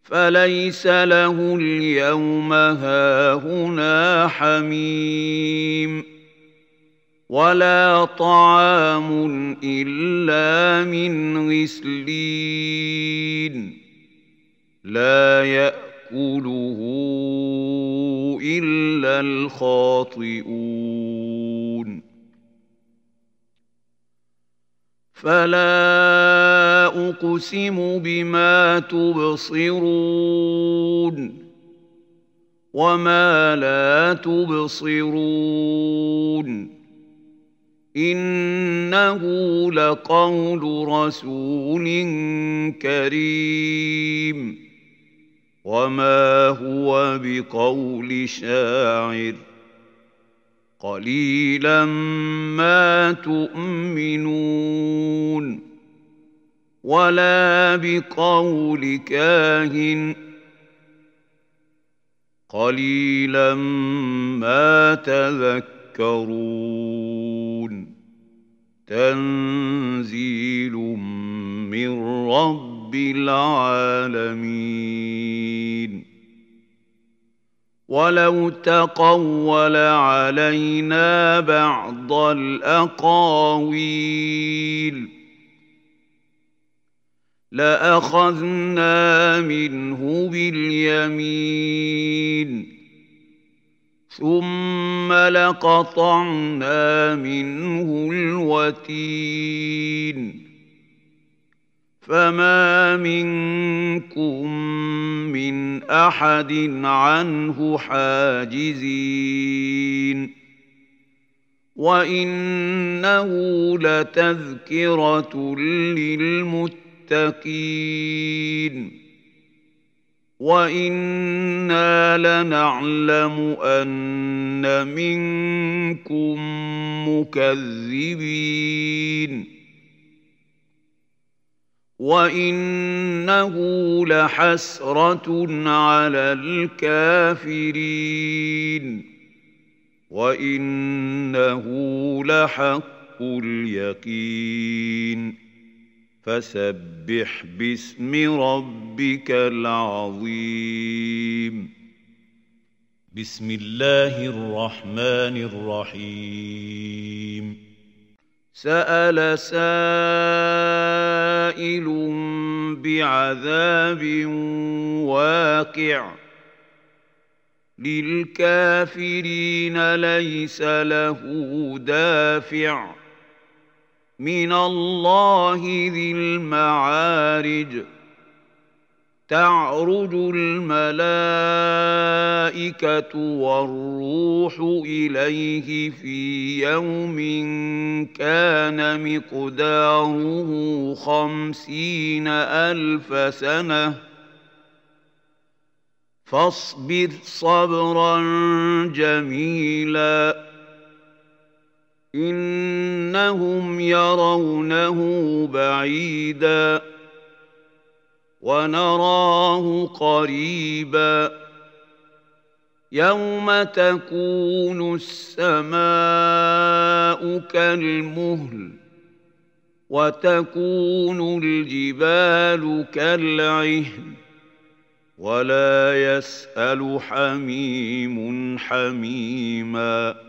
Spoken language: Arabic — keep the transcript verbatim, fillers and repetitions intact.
فليس له اليوم هاهنا حميم ولا طعام إلا من غسلين لا يأكله إلا الخاطئون فلا أقسم بما تبصرون وما لا تبصرون إنه لقول رسول كريم وما هو بقول شاعر قليلا ما تؤمنون ولا بقول كاهن قليلا ما تذكرون تنزيل من رب العالمين ولو تقول علينا بعض الأقاويل لأخذنا منه باليمين ثم لقطعنا منه الوتين فما منكم من أحد عنه حاجزين وإنه لتذكرة للمتقين وإنا لنعلم أن منكم مكذبين وإنه لحسرة على الكافرين وإنه لحق اليقين فسبح باسم ربك العظيم بسم الله الرحمن الرحيم سأل سائل بعذاب واقع للكافرين ليس له دافع من الله ذي المعارج تعرج الملائكة والروح إليه في يوم كان مقداره خمسين ألف سنة فاصبر صبرا جميلا إنهم يرونه بعيدا ونراه قريبا يوم تكون السماء كالمهل وتكون الجبال كالعهن ولا يسأل حميم حميما